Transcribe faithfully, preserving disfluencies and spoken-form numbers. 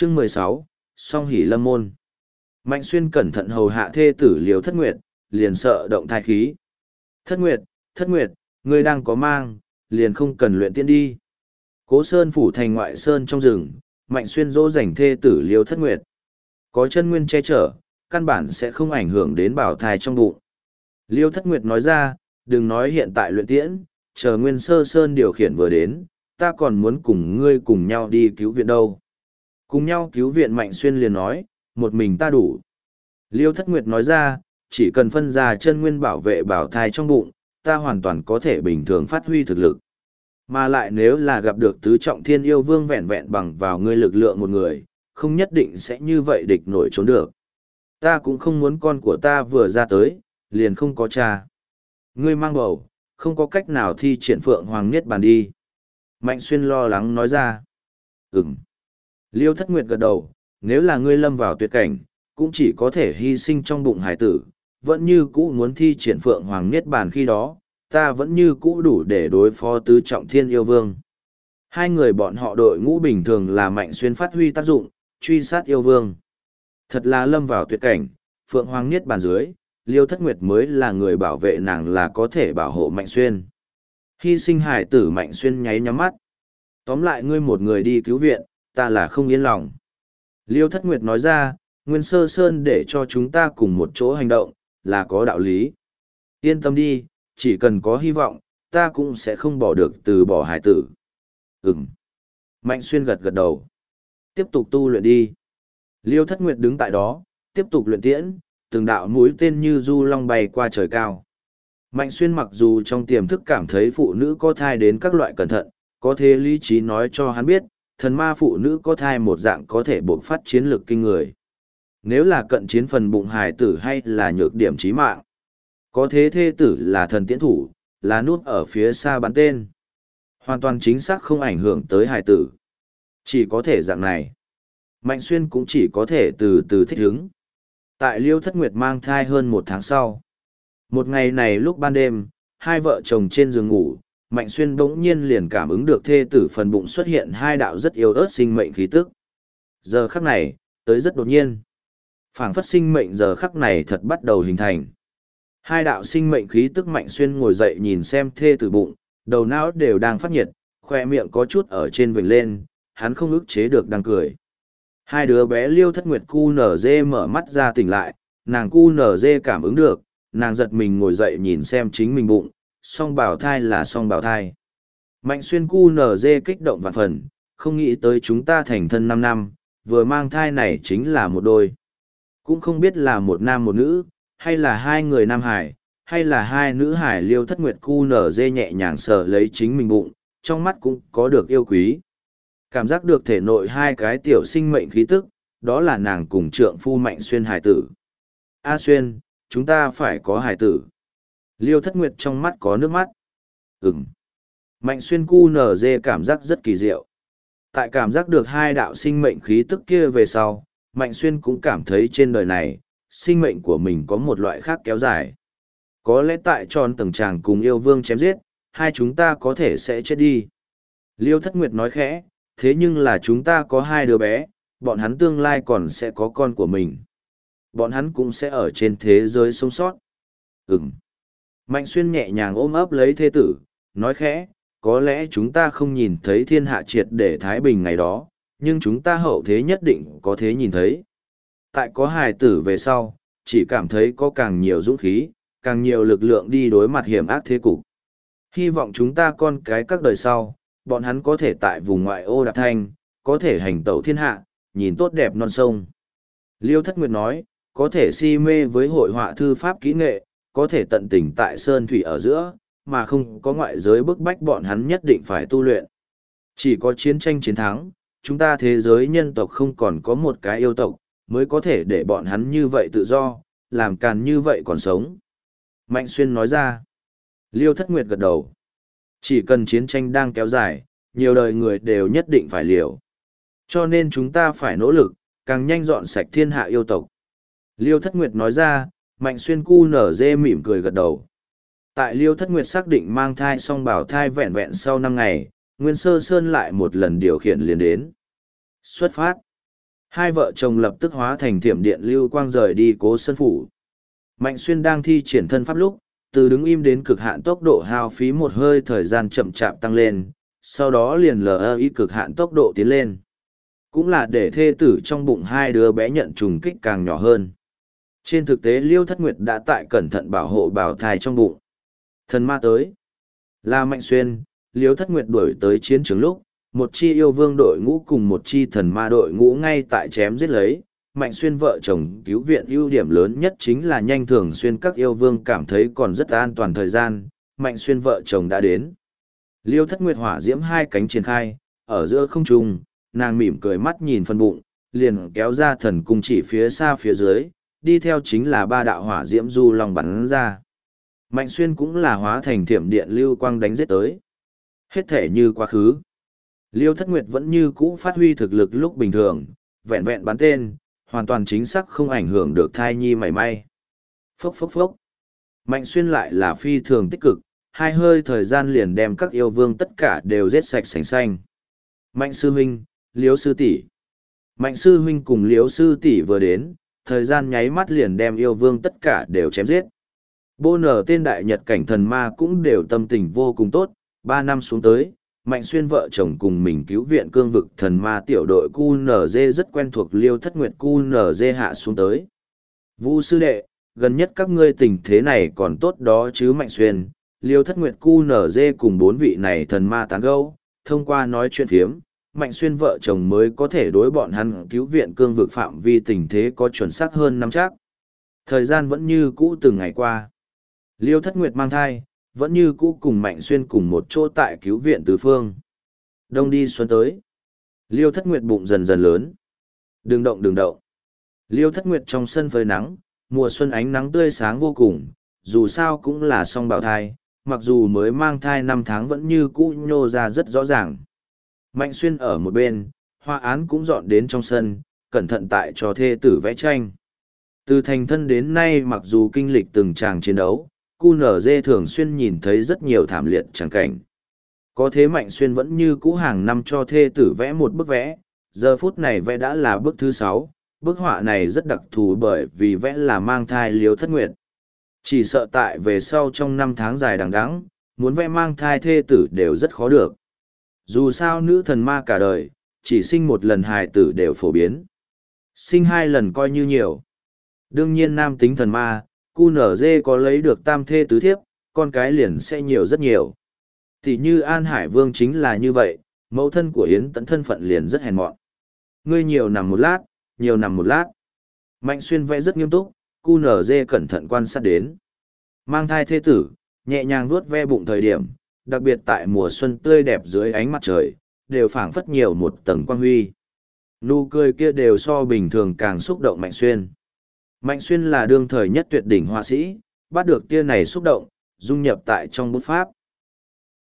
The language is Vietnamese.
Chương mười sáu, Song hỷ lâm môn. Mạnh Xuyên cẩn thận hầu hạ thê tử Liêu Thất Nguyệt, liền sợ động thai khí. Thất Nguyệt, Thất Nguyệt, ngươi đang có mang, liền không cần luyện tiên đi. Cố Sơn phủ thành ngoại sơn trong rừng, Mạnh Xuyên dỗ dành thê tử Liêu Thất Nguyệt. Có chân nguyên che chở, căn bản sẽ không ảnh hưởng đến bảo thai trong bụng. Liêu Thất Nguyệt nói ra, đừng nói hiện tại luyện tiễn, chờ Nguyên Sơ Sơn điều khiển vừa đến, ta còn muốn cùng ngươi cùng nhau đi cứu viện đâu. Cùng nhau cứu viện Mạnh Xuyên liền nói, một mình ta đủ. Liêu Thất Nguyệt nói ra, chỉ cần phân ra chân nguyên bảo vệ bảo thai trong bụng, ta hoàn toàn có thể bình thường phát huy thực lực. Mà lại nếu là gặp được tứ trọng thiên yêu vương vẹn vẹn bằng vào ngươi lực lượng một người, không nhất định sẽ như vậy địch nổi trốn được. Ta cũng không muốn con của ta vừa ra tới, liền không có cha. Ngươi mang bầu, không có cách nào thi triển Phượng Hoàng Niết Bàn đi. Mạnh Xuyên lo lắng nói ra. Ừm. Liêu Thất Nguyệt gật đầu, nếu là ngươi lâm vào tuyệt cảnh, cũng chỉ có thể hy sinh trong bụng hải tử, vẫn như cũ muốn thi triển Phượng Hoàng Niết Bàn khi đó, ta vẫn như cũ đủ để đối phó tứ trọng thiên yêu vương. Hai người bọn họ đội ngũ bình thường là Mạnh Xuyên phát huy tác dụng, truy sát yêu vương. Thật là lâm vào tuyệt cảnh, Phượng Hoàng Niết Bàn dưới, Liêu Thất Nguyệt mới là người bảo vệ nàng là có thể bảo hộ Mạnh Xuyên. Hy sinh hải tử Mạnh Xuyên nháy nhắm mắt. Tóm lại ngươi một người đi cứu viện, ta là không yên lòng. Liêu Thất Nguyệt nói ra, Nguyên Sơ Sơn để cho chúng ta cùng một chỗ hành động, là có đạo lý. Yên tâm đi, chỉ cần có hy vọng, ta cũng sẽ không bỏ được từ bỏ hải tử. Ừm. Mạnh Xuyên gật gật đầu. Tiếp tục tu luyện đi. Liêu Thất Nguyệt đứng tại đó, tiếp tục luyện tiễn, từng đạo mũi tên như du long bay qua trời cao. Mạnh Xuyên mặc dù trong tiềm thức cảm thấy phụ nữ có thai đến các loại cẩn thận, có thể lý trí nói cho hắn biết, thần ma phụ nữ có thai một dạng có thể buộc phát chiến lược kinh người. Nếu là cận chiến phần bụng hài tử hay là nhược điểm chí mạng. Có thế thê tử là thần tiễn thủ, là nút ở phía xa bắn tên. Hoàn toàn chính xác không ảnh hưởng tới hài tử. Chỉ có thể dạng này. Mạnh Xuyên cũng chỉ có thể từ từ thích ứng. Tại Liêu Thất Nguyệt mang thai hơn một tháng sau. Một ngày này lúc ban đêm, hai vợ chồng trên giường ngủ, Mạnh Xuyên bỗng nhiên liền cảm ứng được thê tử phần bụng xuất hiện hai đạo rất yếu ớt sinh mệnh khí tức. Giờ khắc này, tới rất đột nhiên. Phảng phất sinh mệnh giờ khắc này thật bắt đầu hình thành. Hai đạo sinh mệnh khí tức Mạnh Xuyên ngồi dậy nhìn xem thê tử bụng, đầu não đều đang phát nhiệt, khoe miệng có chút ở trên vểnh lên, hắn không ức chế được đang cười. Hai đứa bé Liêu Thất Nguyệt cu nở dê mở mắt ra tỉnh lại, nàng cu nở dê cảm ứng được, nàng giật mình ngồi dậy nhìn xem chính mình bụng, song bào thai là song bào thai. Mạnh Xuyên cu nở dê kích động vạn phần, không nghĩ tới chúng ta thành thân năm năm, vừa mang thai này chính là một đôi. Cũng không biết là một nam một nữ, hay là hai người nam hải, hay là hai nữ hải. Liêu Thất Nguyệt cu nở dê nhẹ nhàng sờ lấy chính mình bụng, trong mắt cũng có được yêu quý. Cảm giác được thể nội hai cái tiểu sinh mệnh khí tức, đó là nàng cùng trượng phu Mạnh Xuyên hải tử. A Xuyên, chúng ta phải có hải tử. Liêu Thất Nguyệt trong mắt có nước mắt. Ừm. Mạnh Xuyên cu nở dê cảm giác rất kỳ diệu. Tại cảm giác được hai đạo sinh mệnh khí tức kia về sau, Mạnh Xuyên cũng cảm thấy trên đời này, sinh mệnh của mình có một loại khác kéo dài. Có lẽ tại tròn tầng tràng cùng yêu vương chém giết, hai chúng ta có thể sẽ chết đi. Liêu Thất Nguyệt nói khẽ, thế nhưng là chúng ta có hai đứa bé, bọn hắn tương lai còn sẽ có con của mình. Bọn hắn cũng sẽ ở trên thế giới sống sót. Ừm. Mạnh Xuyên nhẹ nhàng ôm ấp lấy thê tử, nói khẽ, có lẽ chúng ta không nhìn thấy thiên hạ triệt để thái bình ngày đó, nhưng chúng ta hậu thế nhất định có thế nhìn thấy. Tại có hài tử về sau, chỉ cảm thấy có càng nhiều dũng khí, càng nhiều lực lượng đi đối mặt hiểm ác thế cục. Hy vọng chúng ta con cái các đời sau, bọn hắn có thể tại vùng ngoại ô đạp thanh, có thể hành tẩu thiên hạ, nhìn tốt đẹp non sông. Liêu Thất Nguyệt nói, có thể si mê với hội họa thư pháp kỹ nghệ, có thể tận tình tại sơn thủy ở giữa, mà không có ngoại giới bức bách bọn hắn nhất định phải tu luyện. Chỉ có chiến tranh chiến thắng, chúng ta thế giới nhân tộc không còn có một cái yêu tộc, mới có thể để bọn hắn như vậy tự do, làm càn như vậy còn sống. Mạnh Xuyên nói ra. Liêu Thất Nguyệt gật đầu. Chỉ cần chiến tranh đang kéo dài, nhiều đời người đều nhất định phải liều. Cho nên chúng ta phải nỗ lực, càng nhanh dọn sạch thiên hạ yêu tộc. Liêu Thất Nguyệt nói ra, Mạnh Xuyên cu nở dê mỉm cười gật đầu. Tại Liêu Thất Nguyệt xác định mang thai song bảo thai vẹn vẹn sau năm ngày, Nguyên Sơ Sơn lại một lần điều khiển liền đến. Xuất phát. Hai vợ chồng lập tức hóa thành thiểm điện lưu quang rời đi Cố Sơn phủ. Mạnh Xuyên đang thi triển thân pháp lúc, từ đứng im đến cực hạn tốc độ hao phí một hơi thời gian chậm chạp tăng lên, sau đó liền lờ ý cực hạn tốc độ tiến lên. Cũng là để thê tử trong bụng hai đứa bé nhận trùng kích càng nhỏ hơn. Trên thực tế Liêu Thất Nguyệt đã tại cẩn thận bảo hộ bào thai trong bụng. Thần ma tới. Là Mạnh Xuyên, Liêu Thất Nguyệt đuổi tới chiến trường lúc, một chi yêu vương đội ngũ cùng một chi thần ma đội ngũ ngay tại chém giết lấy. Mạnh Xuyên vợ chồng cứu viện ưu điểm lớn nhất chính là nhanh thường xuyên các yêu vương cảm thấy còn rất an toàn thời gian, Mạnh Xuyên vợ chồng đã đến. Liêu Thất Nguyệt hỏa diễm hai cánh triển khai, ở giữa không trung, nàng mỉm cười mắt nhìn phần bụng, liền kéo ra thần cung chỉ phía xa phía dưới, đi theo chính là ba đạo hỏa diễm du long bắn ra. Mạnh Xuyên cũng là hóa thành thiểm điện lưu quang đánh giết tới. Hết thể như quá khứ. Liêu Thất Nguyệt vẫn như cũ phát huy thực lực lúc bình thường, vẹn vẹn bắn tên, hoàn toàn chính xác không ảnh hưởng được thai nhi mảy may. Phốc phốc phốc. Mạnh Xuyên lại là phi thường tích cực, hai hơi thời gian liền đem các yêu vương tất cả đều giết sạch sành xanh. Mạnh sư huynh, Liếu sư tỷ. Mạnh sư huynh cùng Liếu sư tỷ vừa đến, thời gian nháy mắt liền đem yêu vương tất cả đều chém giết. Bô nở tên đại nhật cảnh thần ma cũng đều tâm tình vô cùng tốt, ba năm xuống tới, Mạnh Xuyên vợ chồng cùng mình cứu viện cương vực thần ma tiểu đội cu nở dê rất quen thuộc Liêu Thất Nguyệt cu nở dê hạ xuống tới. Vu sư đệ, gần nhất các ngươi tình thế này còn tốt đó chứ Mạnh Xuyên, Liêu Thất Nguyệt cu nở dê cùng bốn vị này thần ma tán gẫu, thông qua nói chuyện phiếm, Mạnh Xuyên vợ chồng mới có thể đối bọn hắn cứu viện cương vực phạm vi tình thế có chuẩn xác hơn năm chắc. Thời gian vẫn như cũ từng ngày qua. Liêu Thất Nguyệt mang thai, vẫn như cũ cùng Mạnh Xuyên cùng một chỗ tại cứu viện tứ phương. Đông đi xuân tới. Liêu Thất Nguyệt bụng dần dần lớn. Đừng động đừng động. Liêu Thất Nguyệt trong sân phơi nắng, mùa xuân ánh nắng tươi sáng vô cùng, dù sao cũng là song bào thai, mặc dù mới mang thai năm tháng vẫn như cũ nhô ra rất rõ ràng. Mạnh Xuyên ở một bên, Hoa Án cũng dọn đến trong sân, cẩn thận tại cho thê tử vẽ tranh. Từ thành thân đến nay mặc dù kinh lịch từng tràng chiến đấu, cu nở dê thường xuyên nhìn thấy rất nhiều thảm liệt tràng cảnh. Có thế Mạnh Xuyên vẫn như cũ hàng năm cho thê tử vẽ một bức vẽ, giờ phút này vẽ đã là bức thứ sáu, bức họa này rất đặc thù bởi vì vẽ là mang thai Liêu Thất Nguyệt. Chỉ sợ tại về sau trong năm tháng dài đằng đẵng, muốn vẽ mang thai thê tử đều rất khó được. Dù sao nữ thần ma cả đời, chỉ sinh một lần hài tử đều phổ biến. Sinh hai lần coi như nhiều. Đương nhiên nam tính thần ma, cu nở dê có lấy được tam thê tứ thiếp, con cái liền sẽ nhiều rất nhiều. Thì như An Hải Vương chính là như vậy, mẫu thân của Yến Tẫn thân phận liền rất hèn mọn. Ngươi nhiều nằm một lát, nhiều nằm một lát. Mạnh Xuyên vẽ rất nghiêm túc, cu nở dê cẩn thận quan sát đến. Mang thai thê tử, nhẹ nhàng vuốt ve bụng thời điểm, đặc biệt tại mùa xuân tươi đẹp dưới ánh mặt trời, đều phảng phất nhiều một tầng quang huy. Nụ cười kia đều so bình thường càng xúc động Mạnh Xuyên. Mạnh Xuyên là đương thời nhất tuyệt đỉnh họa sĩ, bắt được tia này xúc động, dung nhập tại trong bút pháp.